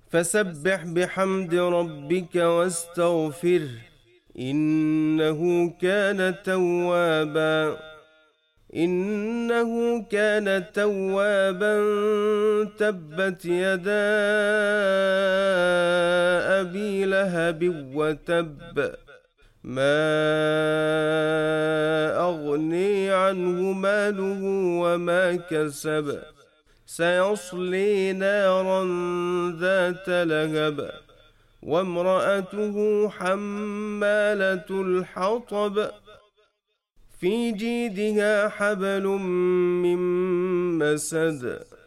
فسبح بحمد ربك واستغفره إنه كان توابا تبت يدا أبي لهب وتب ما أغني عنه ماله وما كسب سيصلي نارا ذات لهب وامرأته حمالة الحطب في جيدها حبل من مسد